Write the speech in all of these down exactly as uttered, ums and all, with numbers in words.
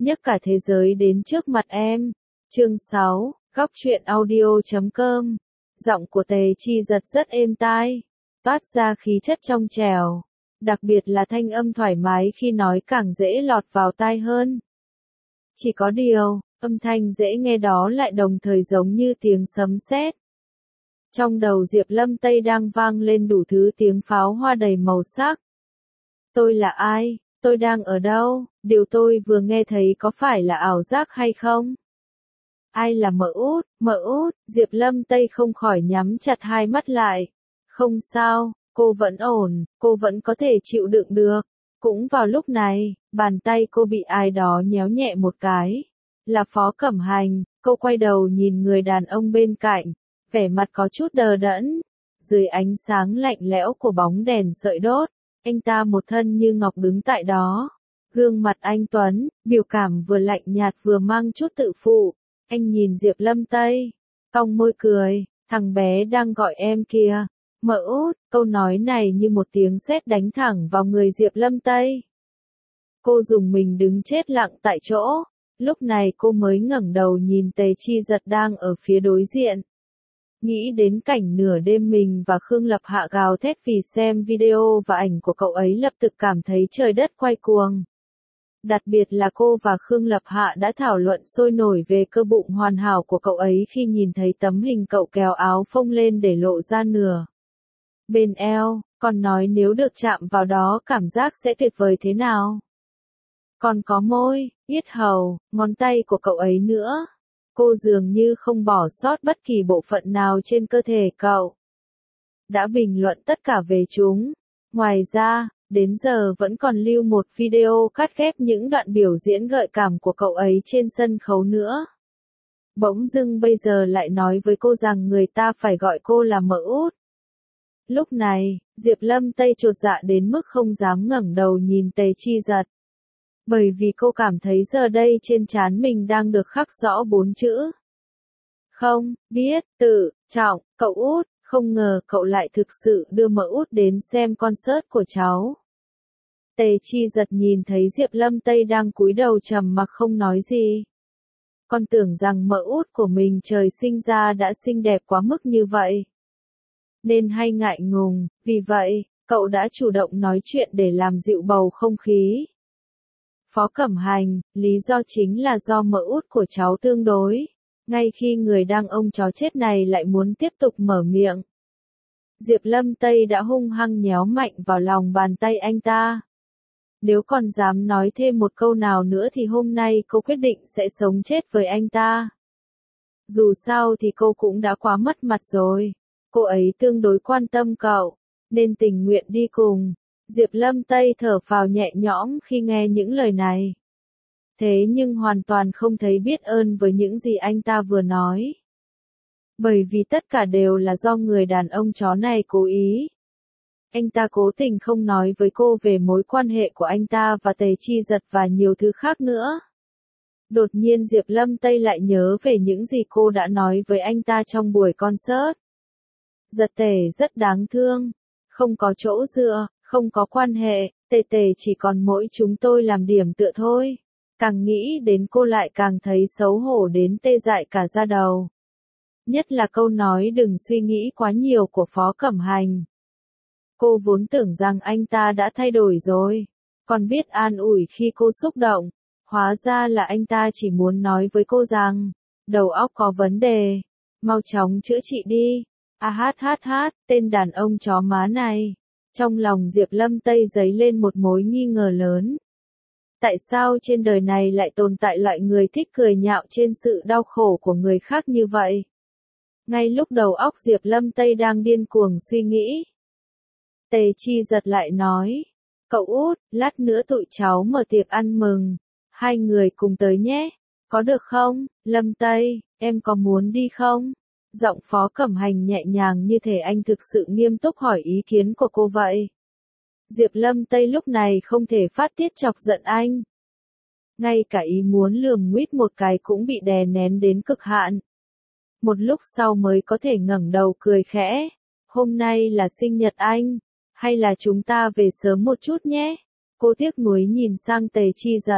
nhấc cả thế giới đến trước mặt em. Chương sáu, góc truyện audio chấm com. Giọng của Tề Chi Giật rất êm tai, toát ra khí chất trong trẻo, đặc biệt là thanh âm thoải mái khi nói càng dễ lọt vào tai hơn. Chỉ có điều, âm thanh dễ nghe đó lại đồng thời giống như tiếng sấm sét. Trong đầu Diệp Lâm Tây đang vang lên đủ thứ tiếng pháo hoa đầy màu sắc. Tôi là ai? Tôi đang ở đâu? Điều tôi vừa nghe thấy có phải là ảo giác hay không? Ai là Mợ Út? Mợ Út? Diệp Lâm Tây không khỏi nhắm chặt hai mắt lại. Không sao, cô vẫn ổn, cô vẫn có thể chịu đựng được. Cũng vào lúc này, bàn tay cô bị ai đó nhéo nhẹ một cái. Là Phó Cẩm Hành. Cô quay đầu nhìn người đàn ông bên cạnh, vẻ mặt có chút đờ đẫn. Dưới ánh sáng lạnh lẽo của bóng đèn sợi đốt, anh ta một thân như ngọc đứng tại đó. Gương mặt anh tuấn, biểu cảm vừa lạnh nhạt vừa mang chút tự phụ. Anh nhìn Diệp Lâm Tây, cong môi cười, thằng bé đang gọi em kìa. Mợ Út, câu nói này như một tiếng sét đánh thẳng vào người Diệp Lâm Tây. Cô dùng mình đứng chết lặng tại chỗ, lúc này cô mới ngẩng đầu nhìn Tề Chi Giật đang ở phía đối diện. Nghĩ đến cảnh nửa đêm mình và Khương Lập Hạ gào thét vì xem video và ảnh của cậu ấy lập tức cảm thấy trời đất quay cuồng. Đặc biệt là cô và Khương Lập Hạ đã thảo luận sôi nổi về cơ bụng hoàn hảo của cậu ấy khi nhìn thấy tấm hình cậu kéo áo phông lên để lộ ra nửa bên eo, còn nói nếu được chạm vào đó cảm giác sẽ tuyệt vời thế nào. Còn có môi, yết hầu, ngón tay của cậu ấy nữa. Cô dường như không bỏ sót bất kỳ bộ phận nào trên cơ thể cậu. Đã bình luận tất cả về chúng. Ngoài ra, đến giờ vẫn còn lưu một video cắt ghép những đoạn biểu diễn gợi cảm của cậu ấy trên sân khấu nữa. Bỗng dưng bây giờ lại nói với cô rằng người ta phải gọi cô là Mợ Út. Lúc này, Diệp Lâm Tây chột dạ đến mức không dám ngẩng đầu nhìn Tề Chi Giật. Bởi vì cô cảm thấy giờ đây trên trán mình đang được khắc rõ bốn chữ. Không, biết, tự, trọng, cậu Út, không ngờ cậu lại thực sự đưa Mợ Út đến xem concert của cháu. Tề Chi Giật nhìn thấy Diệp Lâm Tây đang cúi đầu trầm mặc không nói gì. Con tưởng rằng Mợ Út của mình trời sinh ra đã xinh đẹp quá mức như vậy. Nên hay ngại ngùng, vì vậy, cậu đã chủ động nói chuyện để làm dịu bầu không khí. Phó Cẩm Hành, lý do chính là do Mợ Út của cháu tương đối. Ngay khi người đang ôm chó chết này lại muốn tiếp tục mở miệng. Diệp Lâm Tây đã hung hăng nhéo mạnh vào lòng bàn tay anh ta. Nếu còn dám nói thêm một câu nào nữa thì hôm nay cô quyết định sẽ sống chết với anh ta. Dù sao thì cô cũng đã quá mất mặt rồi. Cô ấy tương đối quan tâm cậu, nên tình nguyện đi cùng. Diệp Lâm Tây thở phào nhẹ nhõm khi nghe những lời này. Thế nhưng hoàn toàn không thấy biết ơn với những gì anh ta vừa nói. Bởi vì tất cả đều là do người đàn ông chó này cố ý. Anh ta cố tình không nói với cô về mối quan hệ của anh ta và Tề Chi Giật và nhiều thứ khác nữa. Đột nhiên Diệp Lâm Tây lại nhớ về những gì cô đã nói với anh ta trong buổi concert. Giật Tề rất đáng thương, không có chỗ dựa, không có quan hệ, Tề Tề chỉ còn mỗi chúng tôi làm điểm tựa thôi. Càng nghĩ đến cô lại càng thấy xấu hổ đến tê dại cả da đầu. Nhất là câu nói đừng suy nghĩ quá nhiều của Phó Cẩm Hành. Cô vốn tưởng rằng anh ta đã thay đổi rồi, còn biết an ủi khi cô xúc động. Hóa ra là anh ta chỉ muốn nói với cô rằng, đầu óc có vấn đề, mau chóng chữa trị đi. A hát hát hát, tên đàn ông chó má này. Trong lòng Diệp Lâm Tây dấy lên một mối nghi ngờ lớn. Tại sao trên đời này lại tồn tại loại người thích cười nhạo trên sự đau khổ của người khác như vậy? Ngay lúc đầu óc Diệp Lâm Tây đang điên cuồng suy nghĩ, Tề Chi Giật lại nói, cậu Út, lát nữa tụi cháu mở tiệc ăn mừng, hai người cùng tới nhé, có được không? Lâm Tây, em có muốn đi không? Giọng Phó Cẩm Hành nhẹ nhàng như thể anh thực sự nghiêm túc hỏi ý kiến của cô vậy. Diệp Lâm Tây lúc này không thể phát tiết chọc giận anh. Ngay cả ý muốn lườm nguýt một cái cũng bị đè nén đến cực hạn. Một lúc sau mới có thể ngẩng đầu cười khẽ. Hôm nay là sinh nhật anh, hay là chúng ta về sớm một chút nhé? Cô tiếc nuối nhìn sang Tề Chi Giật.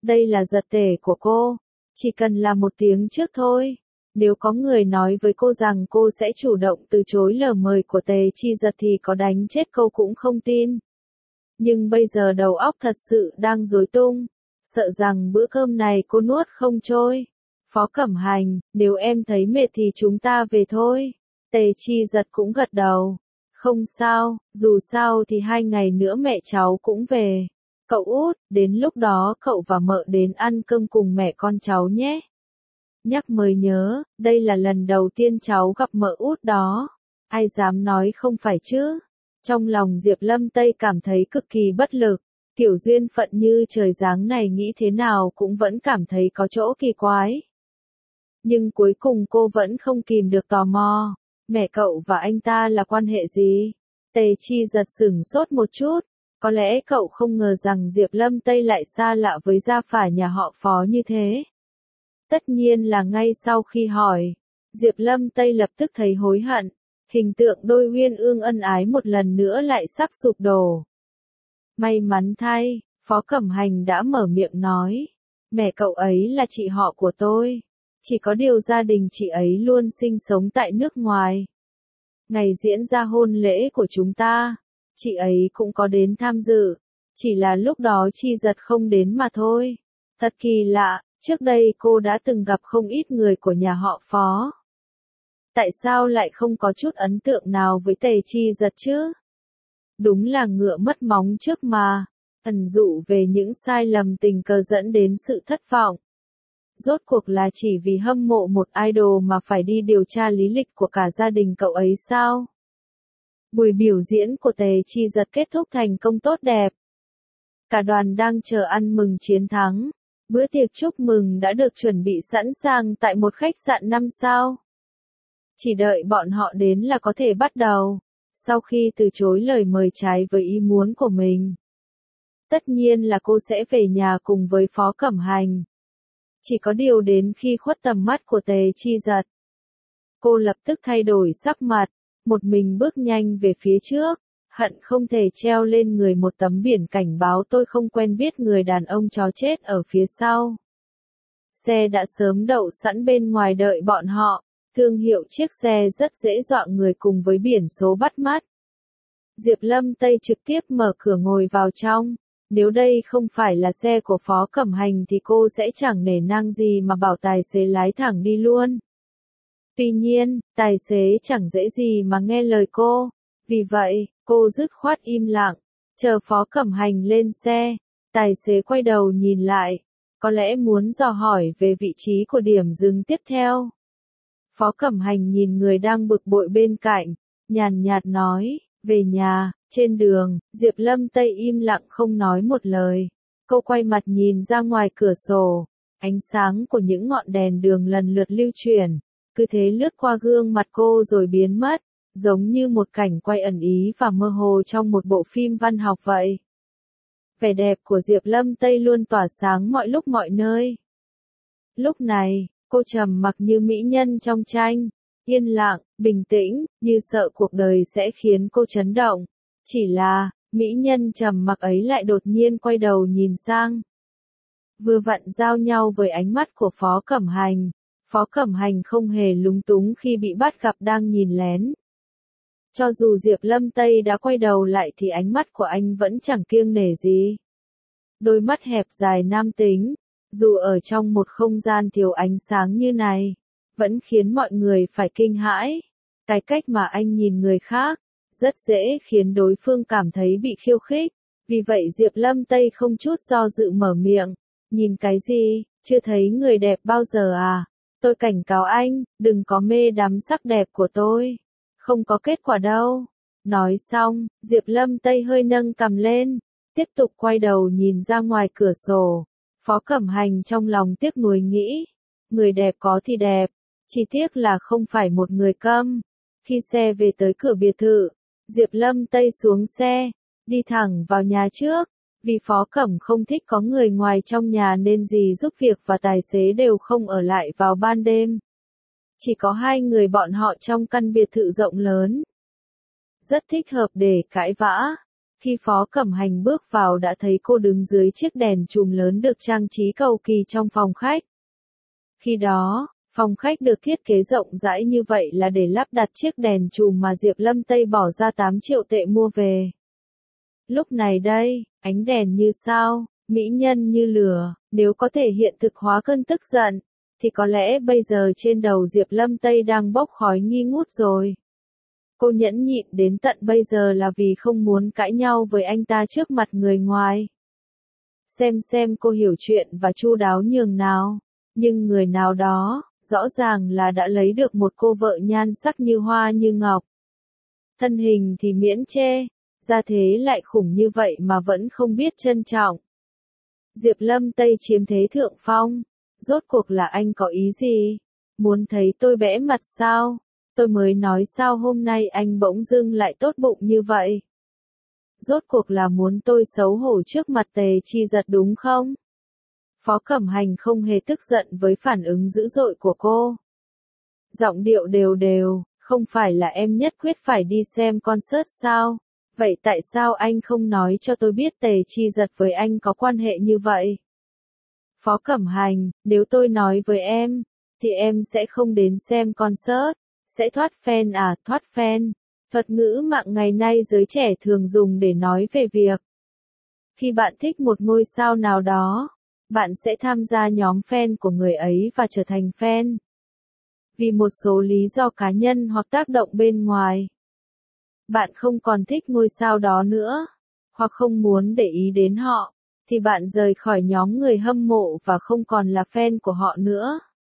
Đây là giật tể của cô. Chỉ cần là một tiếng trước thôi. Nếu có người nói với cô rằng cô sẽ chủ động từ chối lời mời của Tề Chi Giật thì có đánh chết cô cũng không tin. Nhưng bây giờ đầu óc thật sự đang rối tung. Sợ rằng bữa cơm này cô nuốt không trôi. Phó Cẩm Hành, nếu em thấy mệt thì chúng ta về thôi. Tề Chi Giật cũng gật đầu. Không sao, dù sao thì hai ngày nữa mẹ cháu cũng về. Cậu út, đến lúc đó cậu và mợ đến ăn cơm cùng mẹ con cháu nhé. Nhắc mới nhớ, đây là lần đầu tiên cháu gặp mợ út đó. Ai dám nói không phải chứ? Trong lòng Diệp Lâm Tây cảm thấy cực kỳ bất lực. Kiểu duyên phận như trời giáng này nghĩ thế nào cũng vẫn cảm thấy có chỗ kỳ quái. Nhưng cuối cùng cô vẫn không kìm được tò mò. Mẹ cậu và anh ta là quan hệ gì? Tề Chi Giật sửng sốt một chút. Có lẽ cậu không ngờ rằng Diệp Lâm Tây lại xa lạ với gia phả nhà họ Phó như thế. Tất nhiên là ngay sau khi hỏi, Diệp Lâm Tây lập tức thấy hối hận. Hình tượng đôi uyên ương ân ái một lần nữa lại sắp sụp đổ. May mắn thay, Phó Cẩm Hành đã mở miệng nói. Mẹ cậu ấy là chị họ của tôi. Chỉ có điều gia đình chị ấy luôn sinh sống tại nước ngoài. Ngày diễn ra hôn lễ của chúng ta, chị ấy cũng có đến tham dự. Chỉ là lúc đó Chi Giật không đến mà thôi. Thật kỳ lạ, trước đây cô đã từng gặp không ít người của nhà họ Phó. Tại sao lại không có chút ấn tượng nào với Tề Chi Giật chứ? Đúng là ngựa mất móng trước mà. Ẩn dụ về những sai lầm tình cờ dẫn đến sự thất vọng. Rốt cuộc là chỉ vì hâm mộ một idol mà phải đi điều tra lý lịch của cả gia đình cậu ấy sao? Buổi biểu diễn của Tề Chi Giật kết thúc thành công tốt đẹp. Cả đoàn đang chờ ăn mừng chiến thắng. Bữa tiệc chúc mừng đã được chuẩn bị sẵn sàng tại một khách sạn năm sao. Chỉ đợi bọn họ đến là có thể bắt đầu. Sau khi từ chối lời mời trái với ý muốn của mình. Tất nhiên là cô sẽ về nhà cùng với Phó Cẩm Hành. Chỉ có điều đến khi khuất tầm mắt của Tề Chi Giật. Cô lập tức thay đổi sắc mặt, một mình bước nhanh về phía trước, hận không thể treo lên người một tấm biển cảnh báo tôi không quen biết người đàn ông chó chết ở phía sau. Xe đã sớm đậu sẵn bên ngoài đợi bọn họ, thương hiệu chiếc xe rất dễ dọa người cùng với biển số bắt mắt. Diệp Lâm Tây trực tiếp mở cửa ngồi vào trong. Nếu đây không phải là xe của Phó Cẩm Hành thì cô sẽ chẳng nể nang gì mà bảo tài xế lái thẳng đi luôn. Tuy nhiên, tài xế chẳng dễ gì mà nghe lời cô. Vì vậy, cô dứt khoát im lặng, chờ Phó Cẩm Hành lên xe. Tài xế quay đầu nhìn lại, có lẽ muốn dò hỏi về vị trí của điểm dừng tiếp theo. Phó Cẩm Hành nhìn người đang bực bội bên cạnh, nhàn nhạt nói, về nhà. Trên đường, Diệp Lâm Tây im lặng không nói một lời. Cô quay mặt nhìn ra ngoài cửa sổ. Ánh sáng của những ngọn đèn đường lần lượt lưu chuyển. Cứ thế lướt qua gương mặt cô rồi biến mất. Giống như một cảnh quay ẩn ý và mơ hồ trong một bộ phim văn học vậy. Vẻ đẹp của Diệp Lâm Tây luôn tỏa sáng mọi lúc mọi nơi. Lúc này, cô trầm mặc như mỹ nhân trong tranh. Yên lặng, bình tĩnh, như sợ cuộc đời sẽ khiến cô chấn động. Chỉ là, mỹ nhân trầm mặc ấy lại đột nhiên quay đầu nhìn sang. Vừa vặn giao nhau với ánh mắt của Phó Cẩm Hành. Phó Cẩm Hành không hề lúng túng khi bị bắt gặp đang nhìn lén. Cho dù Diệp Lâm Tây đã quay đầu lại thì ánh mắt của anh vẫn chẳng kiêng nể gì. Đôi mắt hẹp dài nam tính, dù ở trong một không gian thiếu ánh sáng như này, vẫn khiến mọi người phải kinh hãi. Cái cách mà anh nhìn người khác, rất dễ khiến đối phương cảm thấy bị khiêu khích. Vì vậy Diệp Lâm Tây không chút do dự mở miệng. Nhìn cái gì, chưa thấy người đẹp bao giờ à? Tôi cảnh cáo anh, đừng có mê đắm sắc đẹp của tôi. Không có kết quả đâu. Nói xong, Diệp Lâm Tây hơi nâng cằm lên, tiếp tục quay đầu nhìn ra ngoài cửa sổ. Phó Cẩm Hành trong lòng tiếc nuối nghĩ. Người đẹp có thì đẹp, chỉ tiếc là không phải một người câm. Khi xe về tới cửa biệt thự, Diệp Lâm Tây xuống xe, đi thẳng vào nhà trước. Vì Phó Cẩm không thích có người ngoài trong nhà nên dì giúp việc và tài xế đều không ở lại vào ban đêm. Chỉ có hai người bọn họ trong căn biệt thự rộng lớn. Rất thích hợp để cãi vã. Khi Phó Cẩm Hành bước vào đã thấy cô đứng dưới chiếc đèn chùm lớn được trang trí cầu kỳ trong phòng khách. Khi đó, phòng khách được thiết kế rộng rãi như vậy là để lắp đặt chiếc đèn chùm mà Diệp Lâm Tây bỏ ra tám triệu tệ mua về. Lúc này đây, ánh đèn như sao, mỹ nhân như lửa, nếu có thể hiện thực hóa cơn tức giận, thì có lẽ bây giờ trên đầu Diệp Lâm Tây đang bốc khói nghi ngút rồi. Cô nhẫn nhịn đến tận bây giờ là vì không muốn cãi nhau với anh ta trước mặt người ngoài. Xem xem cô hiểu chuyện và chu đáo nhường nào, nhưng người nào đó, rõ ràng là đã lấy được một cô vợ nhan sắc như hoa như ngọc. Thân hình thì miễn chê, gia thế lại khủng như vậy mà vẫn không biết trân trọng. Diệp Lâm Tây chiếm thế thượng phong, rốt cuộc là anh có ý gì? Muốn thấy tôi bẽ mặt sao? Tôi mới nói sao hôm nay anh bỗng dưng lại tốt bụng như vậy? Rốt cuộc là muốn tôi xấu hổ trước mặt Tề Chi Giật đúng không? Phó Cẩm Hành không hề tức giận với phản ứng dữ dội của cô. Giọng điệu đều đều, không phải là em nhất quyết phải đi xem concert sao? Vậy tại sao anh không nói cho tôi biết Tề Chi Giật với anh có quan hệ như vậy? Phó Cẩm Hành, nếu tôi nói với em, thì em sẽ không đến xem concert, sẽ thoát fan à, thoát fan. Thuật ngữ mạng ngày nay giới trẻ thường dùng để nói về việc khi bạn thích một ngôi sao nào đó, bạn sẽ tham gia nhóm fan của người ấy và trở thành fan. Vì một số lý do cá nhân hoặc tác động bên ngoài, bạn không còn thích ngôi sao đó nữa, hoặc không muốn để ý đến họ, thì bạn rời khỏi nhóm người hâm mộ và không còn là fan của họ nữa.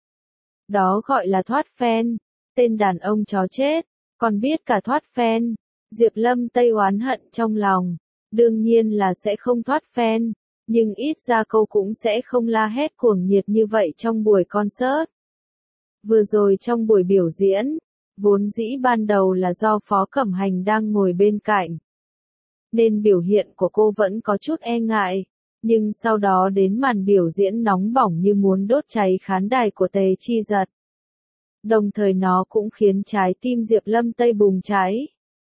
Đó gọi là thoát fan. Tên đàn ông chó chết, còn biết cả thoát fan. Diệp Lâm Tây oán hận trong lòng. Đương nhiên là sẽ không thoát fan, nhưng ít ra cô cũng sẽ không la hét cuồng nhiệt như vậy trong buổi concert. Vừa rồi trong buổi biểu diễn, vốn dĩ ban đầu là do Phó Cẩm Hành đang ngồi bên cạnh, nên biểu hiện của cô vẫn có chút e ngại, nhưng sau đó đến màn biểu diễn nóng bỏng như muốn đốt cháy khán đài của Tề Chi Giật. Đồng thời nó cũng khiến trái tim Diệp Lâm Tây bùng cháy.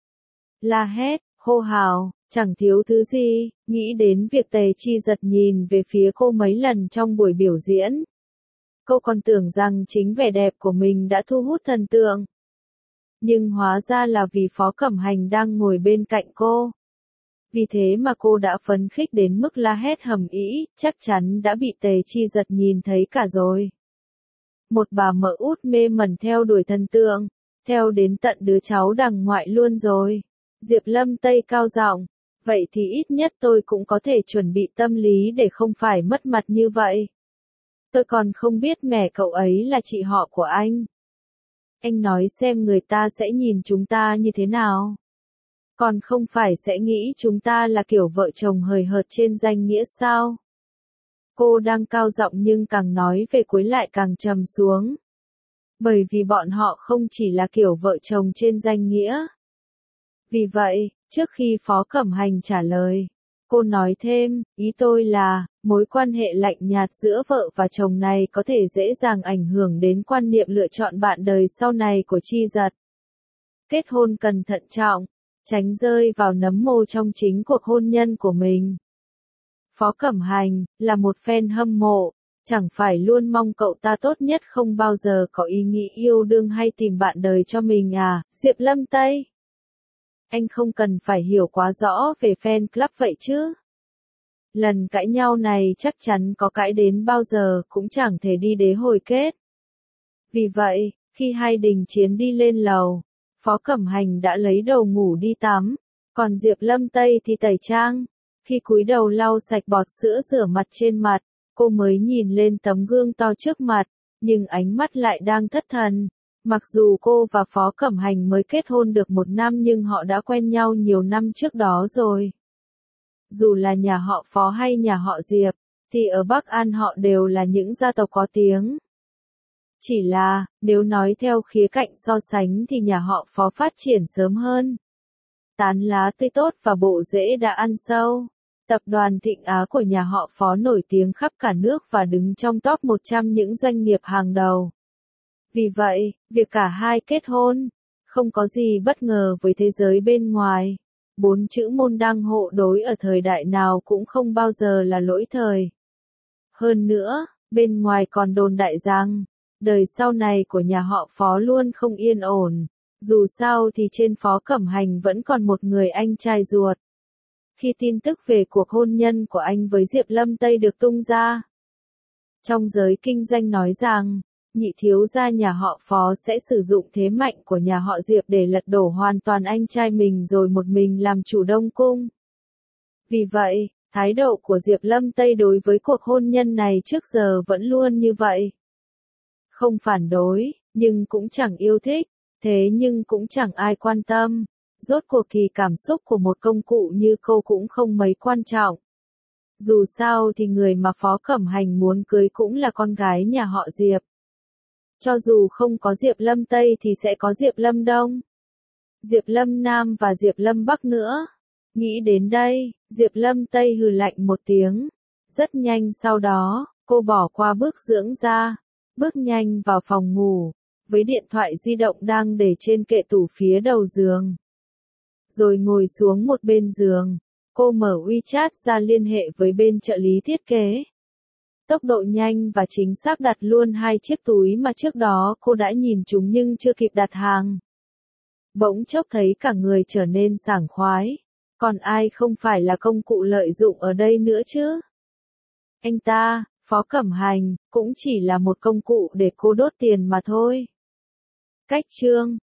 La hét, hô hào, chẳng thiếu thứ gì, nghĩ đến việc Tề Chi Giật nhìn về phía cô mấy lần trong buổi biểu diễn. Cô còn tưởng rằng chính vẻ đẹp của mình đã thu hút thần tượng. Nhưng hóa ra là vì Phó Cẩm Hành đang ngồi bên cạnh cô. Vì thế mà cô đã phấn khích đến mức la hét hầm ĩ, chắc chắn đã bị Tề Chi Giật nhìn thấy cả rồi. Một bà mợ út mê mẩn theo đuổi thần tượng, theo đến tận đứa cháu đằng ngoại luôn rồi. Diệp Lâm Tây cao giọng, vậy thì ít nhất tôi cũng có thể chuẩn bị tâm lý để không phải mất mặt như vậy. Tôi còn không biết mẹ cậu ấy là chị họ của anh. Anh nói xem người ta sẽ nhìn chúng ta như thế nào. Còn không phải sẽ nghĩ chúng ta là kiểu vợ chồng hời hợt trên danh nghĩa sao? Cô đang cao giọng nhưng càng nói về cuối lại càng trầm xuống. Bởi vì bọn họ không chỉ là kiểu vợ chồng trên danh nghĩa. Vì vậy, trước khi Phó Cẩm Hành trả lời, cô nói thêm, ý tôi là, mối quan hệ lạnh nhạt giữa vợ và chồng này có thể dễ dàng ảnh hưởng đến quan niệm lựa chọn bạn đời sau này của Chi Giật. Kết hôn cần thận trọng, tránh rơi vào nấm mồ trong chính cuộc hôn nhân của mình. Phó Cẩm Hành, là một fan hâm mộ, chẳng phải luôn mong cậu ta tốt nhất không bao giờ có ý nghĩ yêu đương hay tìm bạn đời cho mình à, Diệp Lâm Tây? Anh không cần phải hiểu quá rõ về fan club vậy chứ. Lần cãi nhau này chắc chắn có cãi đến bao giờ cũng chẳng thể đi đến hồi kết. Vì vậy, khi hai đình chiến đi lên lầu, Phó Cẩm Hành đã lấy đồ ngủ đi tắm, còn Diệp Lâm Tây thì tẩy trang. Khi cúi đầu lau sạch bọt sữa rửa mặt trên mặt, cô mới nhìn lên tấm gương to trước mặt, nhưng ánh mắt lại đang thất thần. Mặc dù cô và Phó Cẩm Hành mới kết hôn được một năm nhưng họ đã quen nhau nhiều năm trước đó rồi. Dù là nhà họ Phó hay nhà họ Diệp, thì ở Bắc An họ đều là những gia tộc có tiếng. Chỉ là, nếu nói theo khía cạnh so sánh thì nhà họ Phó phát triển sớm hơn. Tán lá tươi tốt và bộ rễ đã ăn sâu. Tập đoàn Thịnh Á của nhà họ Phó nổi tiếng khắp cả nước và đứng trong top một trăm những doanh nghiệp hàng đầu. Vì vậy, việc cả hai kết hôn, không có gì bất ngờ với thế giới bên ngoài. Bốn chữ môn đăng hộ đối ở thời đại nào cũng không bao giờ là lỗi thời. Hơn nữa, bên ngoài còn đồn đại rằng, đời sau này của nhà họ Phó luôn không yên ổn. Dù sao thì trên Phó Cẩm Hành vẫn còn một người anh trai ruột. Khi tin tức về cuộc hôn nhân của anh với Diệp Lâm Tây được tung ra, trong giới kinh doanh nói rằng, nhị thiếu gia nhà họ Phó sẽ sử dụng thế mạnh của nhà họ Diệp để lật đổ hoàn toàn anh trai mình rồi một mình làm chủ Đông Cung. Vì vậy, thái độ của Diệp Lâm Tây đối với cuộc hôn nhân này trước giờ vẫn luôn như vậy. Không phản đối, nhưng cũng chẳng yêu thích, thế nhưng cũng chẳng ai quan tâm. Rốt cuộc thì cảm xúc của một công cụ như cô cũng không mấy quan trọng. Dù sao thì người mà Phó Cẩm Hành muốn cưới cũng là con gái nhà họ Diệp. Cho dù không có Diệp Lâm Tây thì sẽ có Diệp Lâm Đông, Diệp Lâm Nam và Diệp Lâm Bắc nữa. Nghĩ đến đây, Diệp Lâm Tây hừ lạnh một tiếng. Rất nhanh sau đó, cô bỏ qua bước dưỡng da, bước nhanh vào phòng ngủ, với điện thoại di động đang để trên kệ tủ phía đầu giường. Rồi ngồi xuống một bên giường, cô mở WeChat ra liên hệ với bên trợ lý thiết kế. Tốc độ nhanh và chính xác đặt luôn hai chiếc túi mà trước đó cô đã nhìn chúng nhưng chưa kịp đặt hàng. Bỗng chốc thấy cả người trở nên sảng khoái. Còn ai không phải là công cụ lợi dụng ở đây nữa chứ? Anh ta, Phó Cẩm Hành, cũng chỉ là một công cụ để cô đốt tiền mà thôi. Cách chương